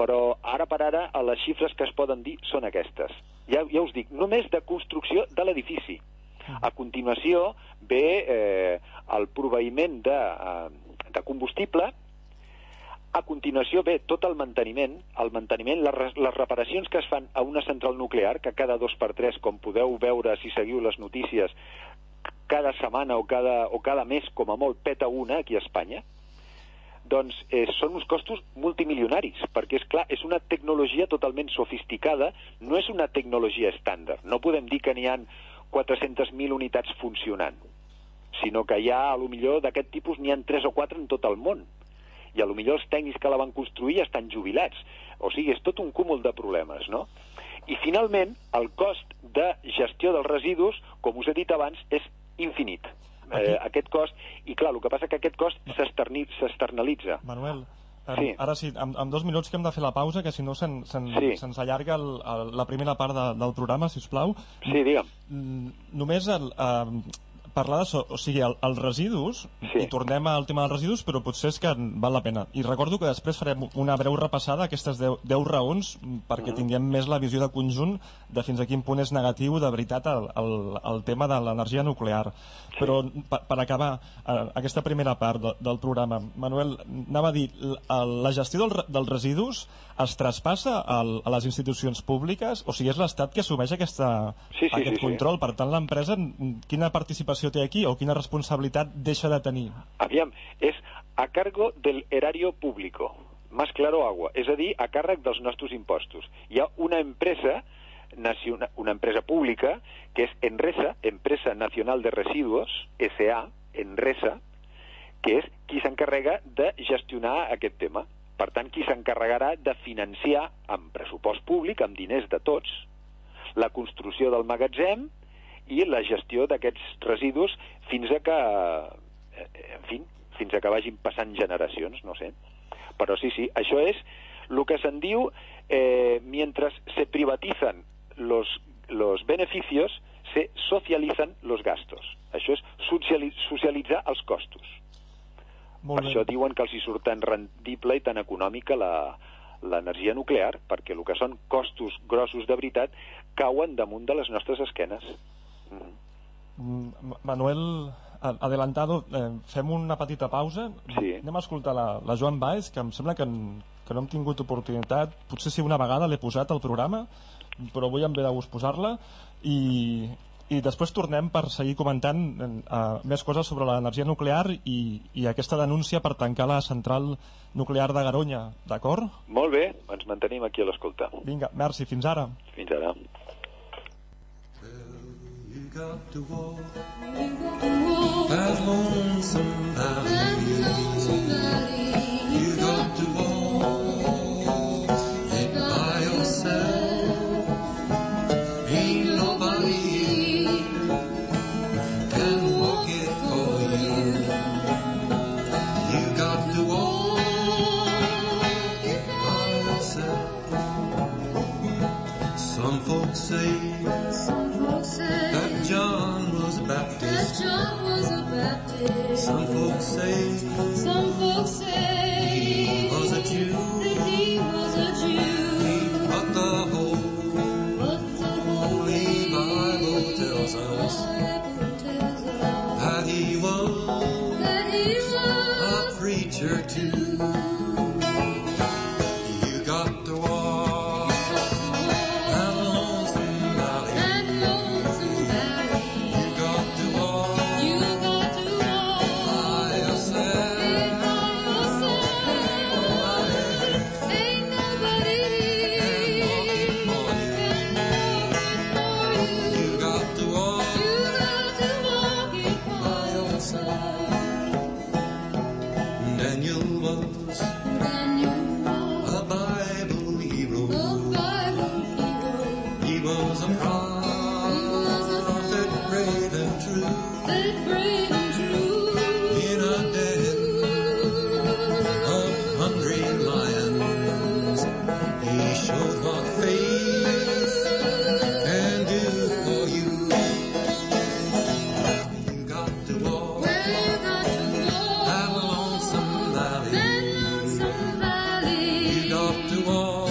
però ara per ara les xifres que es poden dir són aquestes. Ja us dic, només de construcció de l'edifici. A continuació ve el proveïment de combustible, a continuació ve tot el manteniment, les reparacions que es fan a una central nuclear, que cada 2x3, com podeu veure si seguiu les notícies, cada setmana o cada mes, com a molt, peta una aquí a Espanya, doncs són uns costos multimilionaris, perquè, és clar, és una tecnologia totalment sofisticada, no és una tecnologia estàndard. No podem dir que n'hi ha 400.000 unitats funcionant, sinó que a lo millor d'aquest tipus n'hi ha 3 o 4 en tot el món. I a lo millor els tècnics que la van construir ja estan jubilats. O sigui, és tot un cúmul de problemes, no? I finalment, el cost de gestió dels residus, com us he dit abans, és infinit. Aquest cost, i clar, el que passa que aquest cost s'externalitza. Manuel, sí. Ara sí, en 2 minuts que hem de fer la pausa, que si no se'ns allarga la primera part del programa, si us plau. Sí, digue'm. Només parlar els residus, sí. I tornem al tema dels residus, però potser és que val la pena. I recordo que després farem una breu repassada d'aquestes 10 raons perquè tinguem més la visió de conjunt de fins a quin punt és negatiu de veritat el tema de l'energia nuclear. Sí. Però per acabar aquesta primera part del programa, Manuel, anava a dir, la gestió dels residus es traspassa a les institucions públiques? O sigui, és l'Estat que assumeix aquest control. Per tant, l'empresa, quina participació té aquí o quina responsabilitat deixa de tenir? Aviam, és a cargo del erario público, más claro agua, és a dir, a càrrec dels nostres impostos. Hi ha una empresa pública que és Enresa, Empresa Nacional de Residuos, SA, Enresa, que és qui s'encarrega de gestionar aquest tema. Per tant, qui s'encarregarà de financiar amb pressupost públic, amb diners de tots, la construcció del magatzem i la gestió d'aquests residus fins a que vagin passant generacions, no sé. Però sí, això és el que se'n diu mientras se privatizan los beneficios, se socializan los gastos. Això és socialitzar els costos. Per això diuen que els hi surt tan rendible i tan econòmica l'energia nuclear, perquè el que són costos grossos de veritat cauen damunt de les nostres esquenes. Manuel Adelantado, fem una petita pausa. Sí. Anem a escoltar la Joan Baez, que em sembla que no hem tingut oportunitat. Potser si una vegada l'he posat al programa, però avui em ve de gust posar-la, i després tornem per seguir comentant més coses sobre l'energia nuclear i aquesta denúncia per tancar la central nuclear de Garoña, d'acord? Molt bé, ens mantenim aquí a l'escolta. Vinga, merci, fins ara. Fins ara. You got to walk that lonesome valley. You got to walk it by yourself. Ain't nobody can walk it for you. You got to walk it by yourself. Some folks say that John was a Baptist. Some folks say he was a Jew. But the Holy Bible tells us that he was a preacher too. You got to walk that lonesome valley. You got to walk by yourself. Ain't nobody can walk it for you. You got to walk by yourself. Daniel was a Bible hero. He was a prophet, brave and true. In a den of hungry lions, he showed what faith can do for you. You got to walk that lonesome valley. You got to walk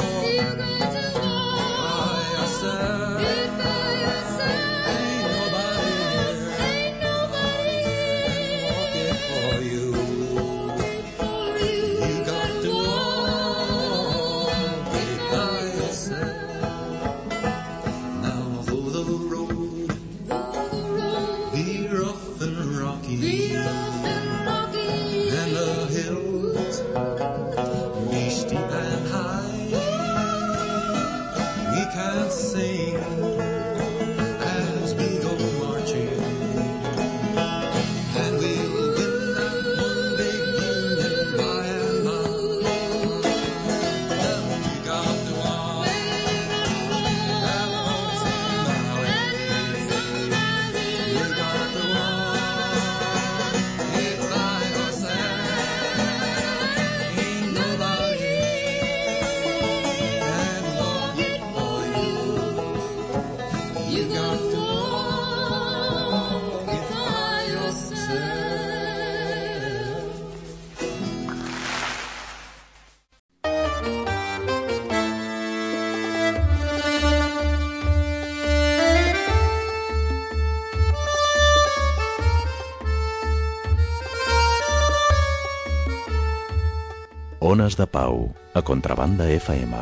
Ones de Pau, a Contrabanda FM.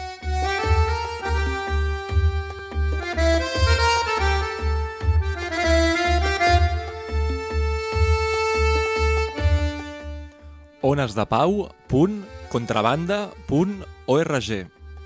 onesdepau.contrabanda.org.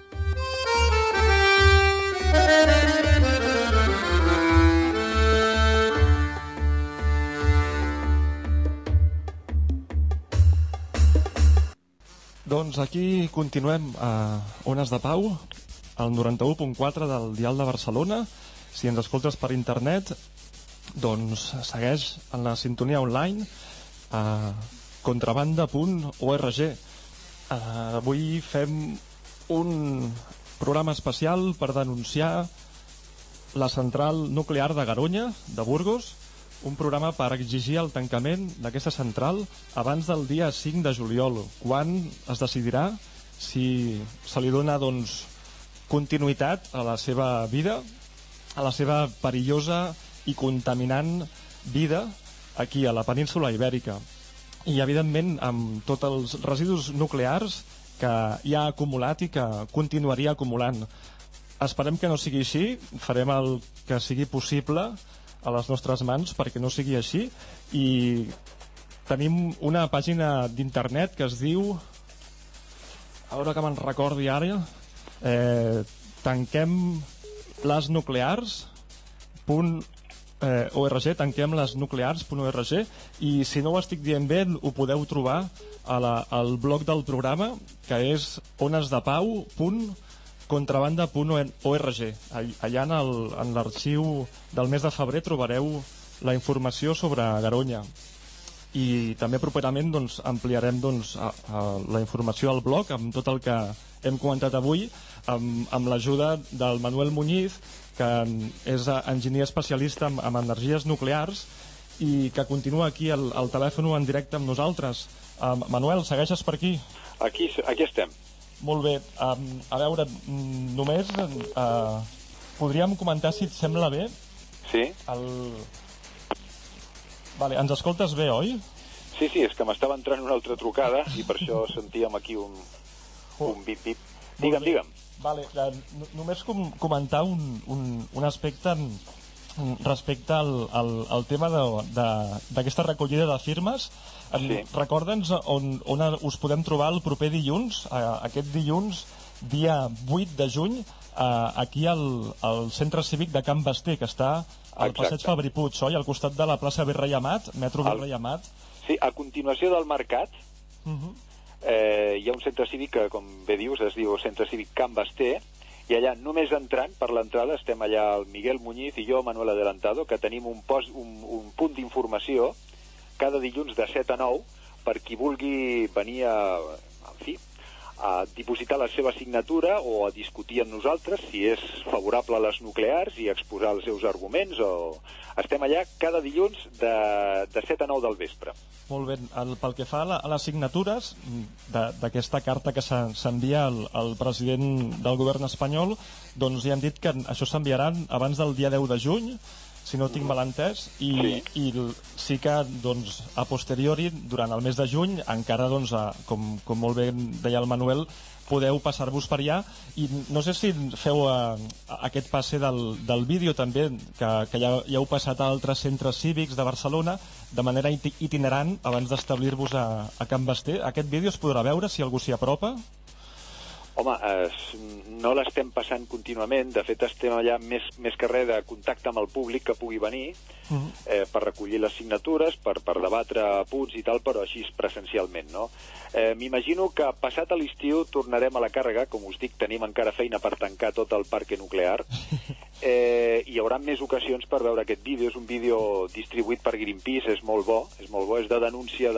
Doncs aquí continuem a Ones de Pau, al 91.4 del Dial de Barcelona. Si ens escoltes per internet, doncs segueix en la sintonia online a contrabanda.org. Avui fem un programa especial per denunciar la central nuclear de Garoña, de Burgos, un programa per exigir el tancament d'aquesta central abans del dia 5 de juliol, quan es decidirà si se li dona doncs, continuïtat a la seva vida, a la seva perillosa i contaminant vida aquí a la península Ibèrica. I, evidentment, amb tots els residus nuclears que hi ha acumulat i que continuaria acumulant. Esperem que no sigui així, farem el que sigui possible a les nostres mans perquè no sigui així, i tenim una pàgina d'internet que es diu, a veure que me'n recordi ara, tanquemlesnuclears.org, i si no ho estic dient bé ho podeu trobar al blog del programa, que és onesdepau.contrabanda.org. Allà en l'arxiu del mes de febrer trobareu la informació sobre Garoña, i també properament doncs, ampliarem doncs, la informació al blog amb tot el que hem comentat avui, amb l'ajuda del Manuel Muñiz, que és enginyer especialista en energies nuclears i que continua aquí al telèfon en directe amb nosaltres. Manuel, segueixes per aquí? Aquí estem. Molt bé. A veure, només podríem comentar, si et sembla bé. Sí? Vale, ens escoltes bé, oi? Sí, és que m'estava entrant una altra trucada i per això sentíem aquí un bip-bip. Digue'm. Vale, només comentar un aspecte respecte al tema d'aquesta recollida de firmes. Sí. Recorda'ns on us podem trobar el proper dilluns, aquest dilluns, dia 8 de juny, aquí al Centre Cívic de Can Basté, que està al passeig Fabri Puig, oi? Al costat de la plaça Virrei Amat, metro Virrei Amat. Sí, a continuació del mercat, hi ha un centre cívic que, com bé dius, es diu Centre Cívic Can Basté, i allà, només entrant per l'entrada, estem allà el Miguel Muñiz i jo, Manuel Adelantado, que tenim un punt d'informació cada dilluns de 7 a 9 per qui vulgui venir a dipositar la seva signatura o a discutir amb nosaltres si és favorable a les nuclears i exposar els seus arguments. Estem allà cada dilluns de 7 a 9 del vespre. Molt bé. Pel que fa a les signatures d'aquesta carta que s'envia al president del govern espanyol, doncs ja hem dit que això s'enviarà abans del dia 10 de juny, si no tinc mal entès, i sí que doncs, a posteriori, durant el mes de juny, encara, doncs, com molt bé deia el Manuel, podeu passar-vos per allà, i no sé si feu aquest passe del vídeo també, que ja heu passat a altres centres cívics de Barcelona de manera itinerant abans d'establir-vos a Can Basté. Aquest vídeo es podrà veure si algú s'hi apropa? Home, no l'estem passant contínuament. De fet, estem allà més que res de contacte amb el públic que pugui venir per recollir les signatures, per debatre punts i tal, però així presencialment, no? M'imagino que passat a l'estiu tornarem a la càrrega. Com us dic, tenim encara feina per tancar tot el parc nuclear. Hi haurà més ocasions per veure aquest vídeo. És un vídeo distribuït per Greenpeace, és molt bo, és de denúncia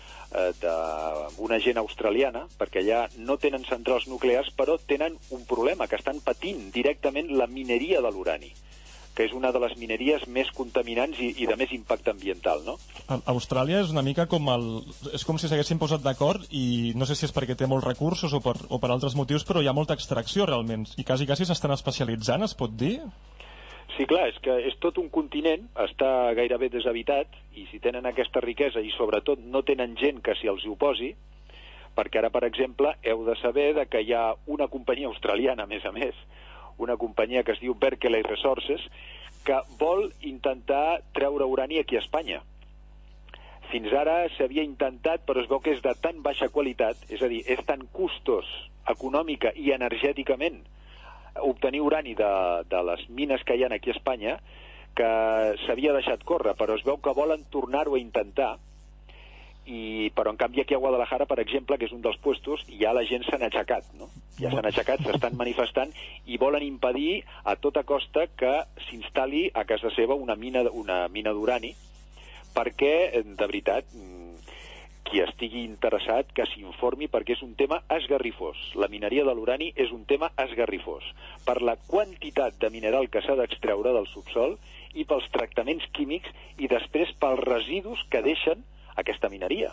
d'una gent australiana, perquè allà no tenen centrals nuclears, però tenen un problema, que estan patint directament la mineria de l'urani, que és una de les mineries més contaminants i de més impacte ambiental, no? Austràlia és una mica és com si s'haguessin posat d'acord, i no sé si és perquè té molts recursos o per altres motius, però hi ha molta extracció realment, i quasi s'estan especialitzant, es pot dir? Sí, clar, és que és tot un continent, està gairebé deshabitat, i si tenen aquesta riquesa i sobretot no tenen gent que s'hi els oposi, perquè ara, per exemple, heu de saber que hi ha una companyia australiana, a més, una companyia que es diu Berkeley Resources, que vol intentar treure urani aquí a Espanya. Fins ara s'havia intentat, però es veu que és de tan baixa qualitat, és a dir, és tan costós econòmica i energèticament obtenir urani de les mines que hi ha aquí a Espanya, que s'havia deixat córrer, però es veu que volen tornar-ho a intentar, però en canvi aquí a Guadalajara, per exemple, que és un dels puestos, ja la gent s'han aixecat, no? Ja s'han aixecat, s'estan manifestant i volen impedir a tota costa que s'instal·li a casa seva una mina d'urani, perquè, de veritat, qui estigui interessat que s'informi, perquè és un tema esgarrifós. La mineria de l'urani és un tema esgarrifós per la quantitat de mineral que s'ha d'extreure del subsol i pels tractaments químics i després pels residus que deixen aquesta mineria.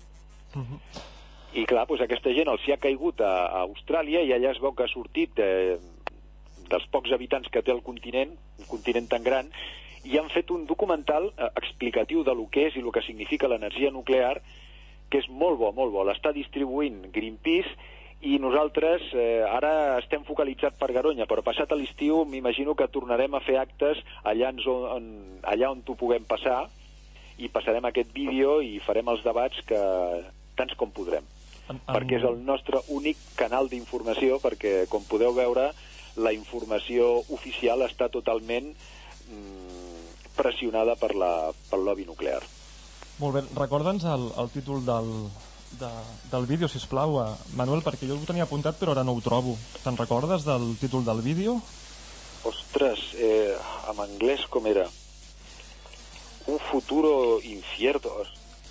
I clar, doncs aquesta gent els hi ha caigut a Austràlia i allà es veu que ha sortit dels pocs habitants que té el continent, un continent tan gran, i han fet un documental explicatiu de lo que és i el que significa l'energia nuclear, que és molt bo, molt bo. L'està distribuint Greenpeace i nosaltres ara estem focalitzats per Garoña, però passat a l'estiu m'imagino que tornarem a fer actes allà on t'ho puguem passar i passarem aquest vídeo i farem els debats tants com podrem. Perquè és el nostre únic canal d'informació, perquè, com podeu veure, la informació oficial està totalment pressionada pel lobby nuclear. Molt bé, recorda'ns el títol del vídeo, sisplau, Manuel, perquè jo ho tenia apuntat però ara no ho trobo. Te'n recordes del títol del vídeo? Ostres, en anglès com era? Un futuro incierto.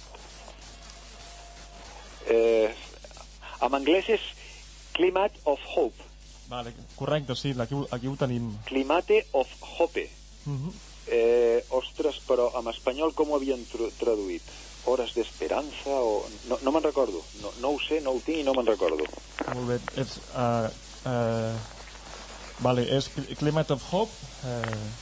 En anglès és Climate of Hope. Vale, correcte, sí, aquí ho tenim. Climate of Hope. Ostres, però en espanyol com ho havien traduït? Hores d'esperança o... No me'n recordo. No ho sé, no ho tinc i no me'n recordo. Molt bé, és Climate of Hope.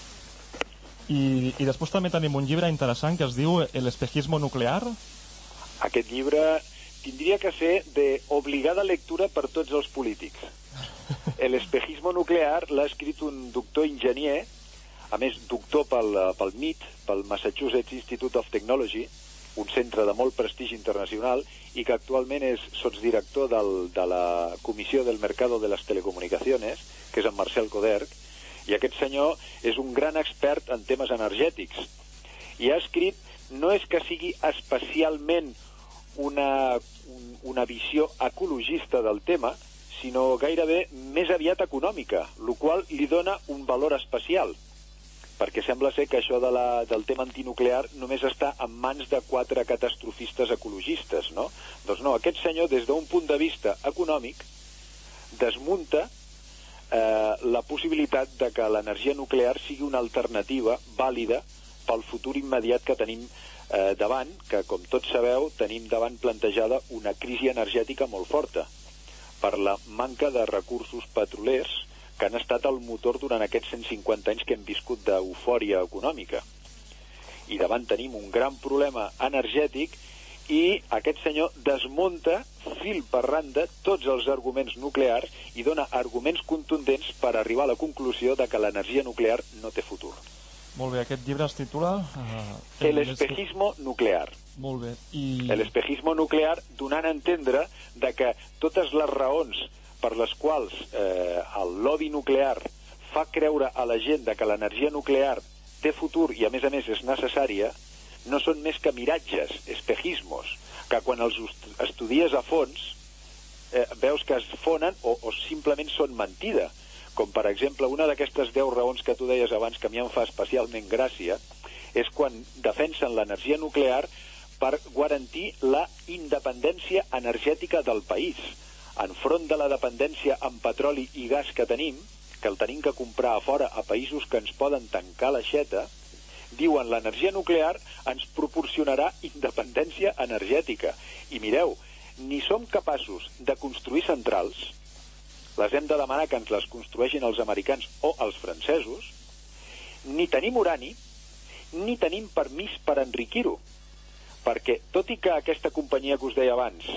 I després també tenim un llibre interessant que es diu El espejismo nuclear. Aquest llibre tindria que ser d'obligada lectura per tots els polítics. El espejismo nuclear l'ha escrit un doctor enginyer, a més doctor pel MIT, pel Massachusetts Institute of Technology, un centre de molt prestigi internacional, i que actualment és sotsdirector de la Comissió del Mercado de les Telecomunicaciones, que és en Marcel Coderch, i aquest senyor és un gran expert en temes energètics. I ha escrit, no és que sigui especialment una visió ecologista del tema, sinó gairebé més aviat econòmica, el qual li dona un valor especial, perquè sembla ser que això del tema antinuclear només està en mans de 4 catastrofistes ecologistes, no? Doncs no, aquest senyor, des d'un punt de vista econòmic, desmunta la possibilitat de que l'energia nuclear sigui una alternativa vàlida pel futur immediat que tenim davant, que com tots sabeu tenim davant plantejada una crisi energètica molt forta per la manca de recursos petrolers que han estat el motor durant aquests 150 anys que hem viscut d'eufòria econòmica. I davant tenim un gran problema energètic i aquest senyor desmunta fil per randa tots els arguments nuclears i dona arguments contundents per arribar a la conclusió de que l'energia nuclear no té futur. Molt bé, aquest llibre es titula... El espejismo nuclear. Molt bé. El espejismo nuclear, donant a entendre de que totes les raons per les quals el lobby nuclear fa creure a la gent de que l'energia nuclear té futur i a més és necessària, no són més que miratges, espejismos, que quan els estudies a fons veus que es fonen o simplement són mentida. Com per exemple, una d'aquestes 10 raons que tu deies abans que a mi em fa especialment gràcia és quan defensen l'energia nuclear per garantir la independència energètica del país. Enfront de la dependència en petroli i gas que tenim, que el tenim que comprar a fora a països que ens poden tancar l'aixeta, diuen l'energia nuclear ens proporcionarà independència energètica. I mireu, ni som capaços de construir centrals, les hem de demanar que ens les construeixin els americans o els francesos, ni tenim urani, ni tenim permís per enriquir-ho. Perquè, tot i que aquesta companyia que us deia abans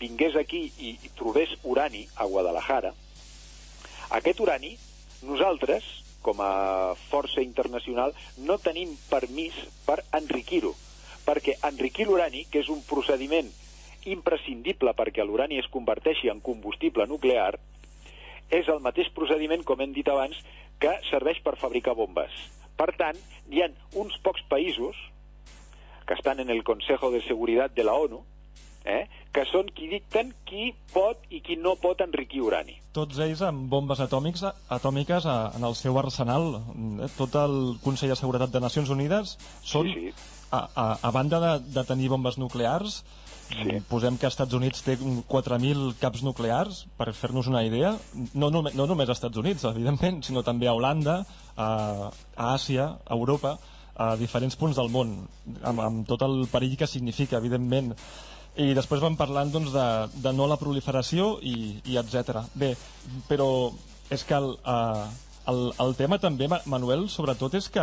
vingués aquí i trobés urani a Guadalajara, aquest urani nosaltres, com a força internacional, no tenim permís per enriquir-ho, perquè enriquir l'urani, que és un procediment imprescindible perquè l'urani es converteixi en combustible nuclear, és el mateix procediment, com hem dit abans, que serveix per fabricar bombes. Per tant, hi ha uns pocs països que estan en el Consejo de Seguridad de la ONU, que són qui dicten qui pot i qui no pot enriquir urani. Tots ells amb bombes atòmiques en el seu arsenal. Tot el Consell de Seguretat de Nacions Unides són, Sí. a banda de tenir bombes nuclears, posem que Estats Units té 4.000 caps nuclears, per fer-nos una idea, no només als Estats Units, evidentment, sinó també a Holanda, a Àsia, a Europa, a diferents punts del món, amb tot el perill que significa, evidentment. I després vam parlant doncs, de no la proliferació i etc. Bé, però és que el tema també, Manuel, sobretot és que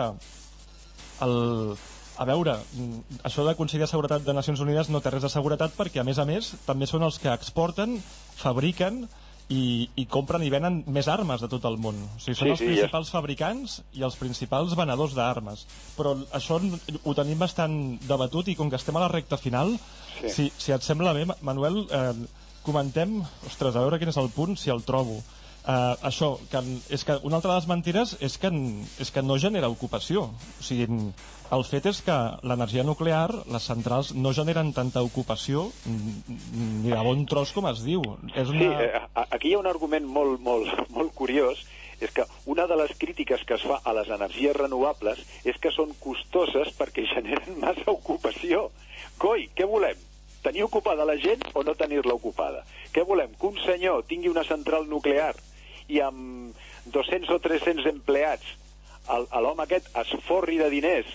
a veure, això de Consell de Seguretat de Nacions Unides no té res de seguretat perquè, a més, també són els que exporten, fabriquen i compren i venen més armes de tot el món. O sigui, són els principals fabricants i els principals venedors d'armes. Però això ho tenim bastant debatut i com que estem a la recta final, si et sembla bé, Manuel, comentem, ostres, a veure quin és el punt, si el trobo. Això, és que una altra de les mentires és que no genera ocupació. O sigui, el fet és que l'energia nuclear, les centrals, no generen tanta ocupació ni de bon tros com es diu. Sí, aquí hi ha un argument molt curiós, és que una de les crítiques que es fa a les energies renovables és que són costoses perquè generen massa ocupació. Coi, què volem? Tenir ocupada la gent o no tenir-la ocupada? Què volem? Que un senyor tingui una central nuclear i amb 200 o 300 empleats l'home aquest es forri de diners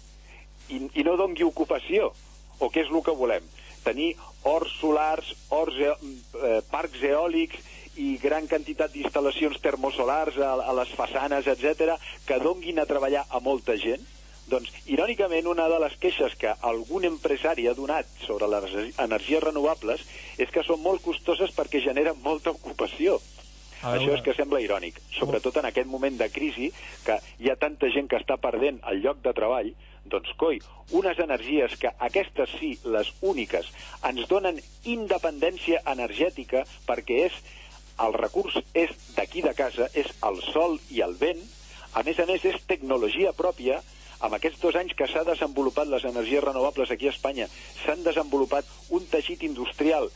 i no doni ocupació? O què és el que volem? Tenir horts solars, parcs eòlics i gran quantitat d'instal·lacions termosolars a les façanes, etc., que donguin a treballar a molta gent? Doncs, irònicament, una de les queixes que algun empresari ha donat sobre les energies renovables és que són molt costoses perquè generen molta ocupació. Això és que sembla irònic, sobretot en aquest moment de crisi, que hi ha tanta gent que està perdent el lloc de treball. Doncs, coi, unes energies que aquestes sí, les úniques, ens donen independència energètica perquè el recurs és d'aquí de casa, és el sol i el vent, a més, és tecnologia pròpia. Amb aquests 2 anys que s'ha desenvolupat les energies renovables aquí a Espanya, s'han desenvolupat un teixit industrial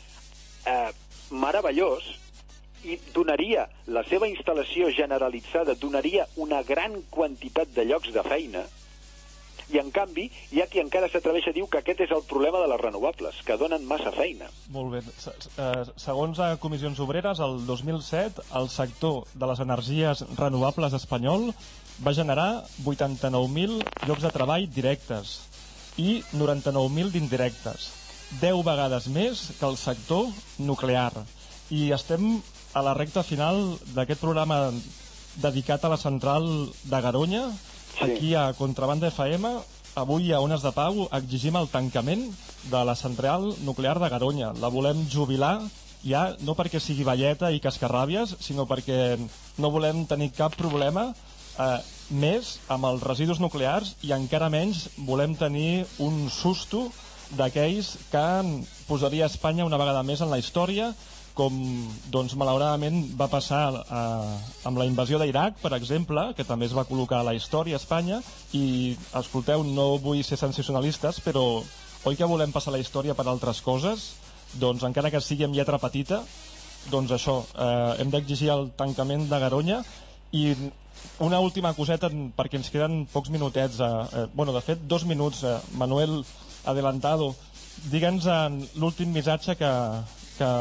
meravellós i donaria, la seva instal·lació generalitzada donaria una gran quantitat de llocs de feina, i en canvi hi ha qui encara s'atreveix a dir que aquest és el problema de les renovables, que donen massa feina. Molt bé. Segons a Comissions Obreres, el 2007 el sector de les energies renovables espanyol va generar 89.000 llocs de treball directes i 99.000 d'indirectes, 10 vegades més que el sector nuclear. I estem a la recta final d'aquest programa dedicat a la central de Garoña. Aquí a Contrabanda FM, avui a Ones de Pau, exigim el tancament de la central nuclear de Garoña. La volem jubilar ja no perquè sigui velleta i cascarràbies, sinó perquè no volem tenir cap problema més amb els residus nuclears i encara menys volem tenir un susto d'aquells que posaria Espanya una vegada més en la història, com doncs, malauradament va passar amb la invasió d'Iraq, per exemple, que també es va col·locar a la història a Espanya, i, escolteu, no vull ser sensacionalistes, però oi que volem passar la història per altres coses? Doncs encara que sigui amb lletra petita, doncs això, hem d'exigir el tancament de Garoña. I una última coseta, perquè ens queden pocs minutets, de fet 2 minuts, Manuel Adelantado, digue'ns l'últim missatge que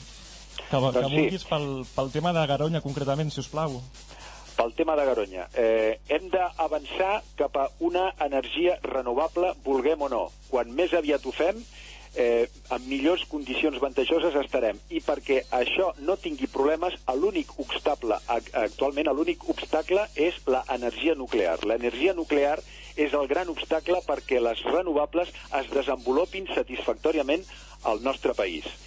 vulguis pel tema de Garoña concretament, si us plau. Pel tema de Garoña, hem d'avançar cap a una energia renovable, vulguem o no. Quan més aviat ho fem, en millors condicions avantatjoses estarem. I perquè això no tingui problemes, l'únic obstacle actualment és l'energia nuclear. L'energia nuclear és el gran obstacle perquè les renovables es desenvolupin satisfactòriament al nostre país.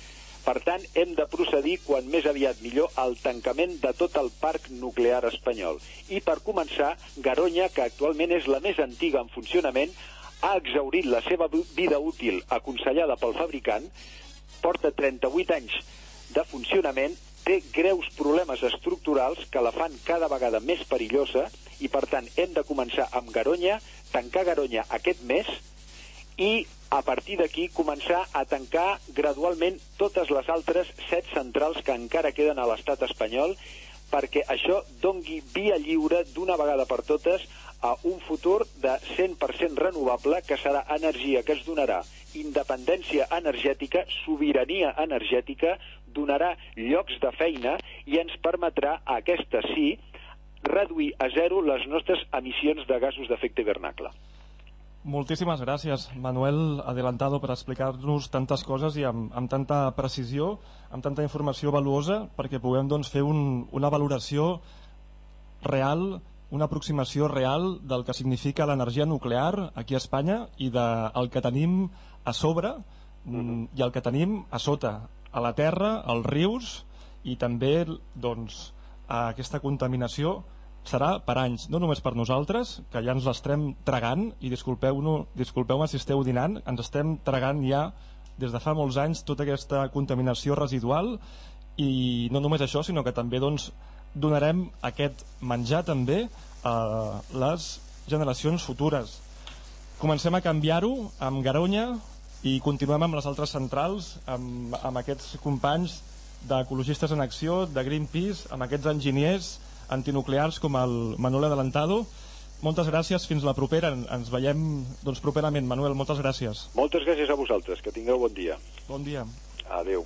Per tant, hem de procedir quan més aviat millor al tancament de tot el parc nuclear espanyol. I per començar, Garoña, que actualment és la més antiga en funcionament, ha exhaurit la seva vida útil aconsellada pel fabricant, porta 38 anys de funcionament, té greus problemes estructurals que la fan cada vegada més perillosa i, per tant, hem de començar amb Garoña, tancar Garoña aquest mes i, a partir d'aquí, començar a tancar gradualment totes les altres 7 centrals que encara queden a l'estat espanyol, perquè això dongui via lliure d'una vegada per totes a un futur de 100% renovable, que serà energia que es donarà independència energètica, sobirania energètica, donarà llocs de feina i ens permetrà, aquesta sí, reduir a zero les nostres emissions de gasos d'efecte hivernacle. Moltíssimes gràcies, Manuel Adelantado, per explicar-nos tantes coses i amb tanta precisió, amb tanta informació valuosa, perquè puguem fer una valoració real, una aproximació real del que significa l'energia nuclear aquí a Espanya i del que tenim a sobre i el que tenim a sota, a la terra, als rius, i també aquesta contaminació serà per anys, no només per nosaltres, que ja ens l'estem tragant, i disculpeu-me si esteu dinant, ens estem tragant ja des de fa molts anys tota aquesta contaminació residual, i no només això, sinó que també donarem aquest menjar també a les generacions futures. Comencem a canviar-ho amb Garoña i continuem amb les altres centrals, amb aquests companys d'Ecologistes en Acció, de Greenpeace, amb aquests enginyers antinuclears com el Manuel Adelantado. Moltes gràcies, fins la propera. Ens veiem properament, Manuel, moltes gràcies. Moltes gràcies a vosaltres, que tingueu bon dia. Bon dia. Adéu.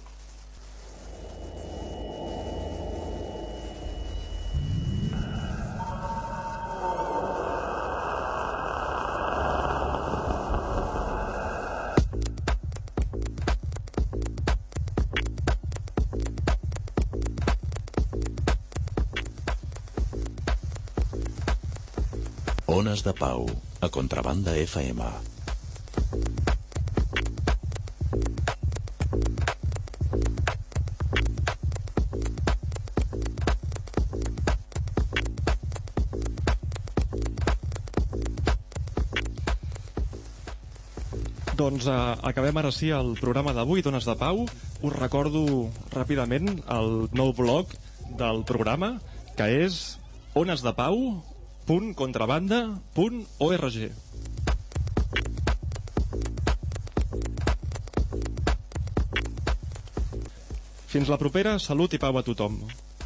Ones de Pau, a Contrabanda FM. Acabem ara sí el programa d'avui d'Ones de Pau. Us recordo ràpidament el nou blog del programa, que és onesdepau.contrabanda.org. Fins la propera, salut i pau a tothom.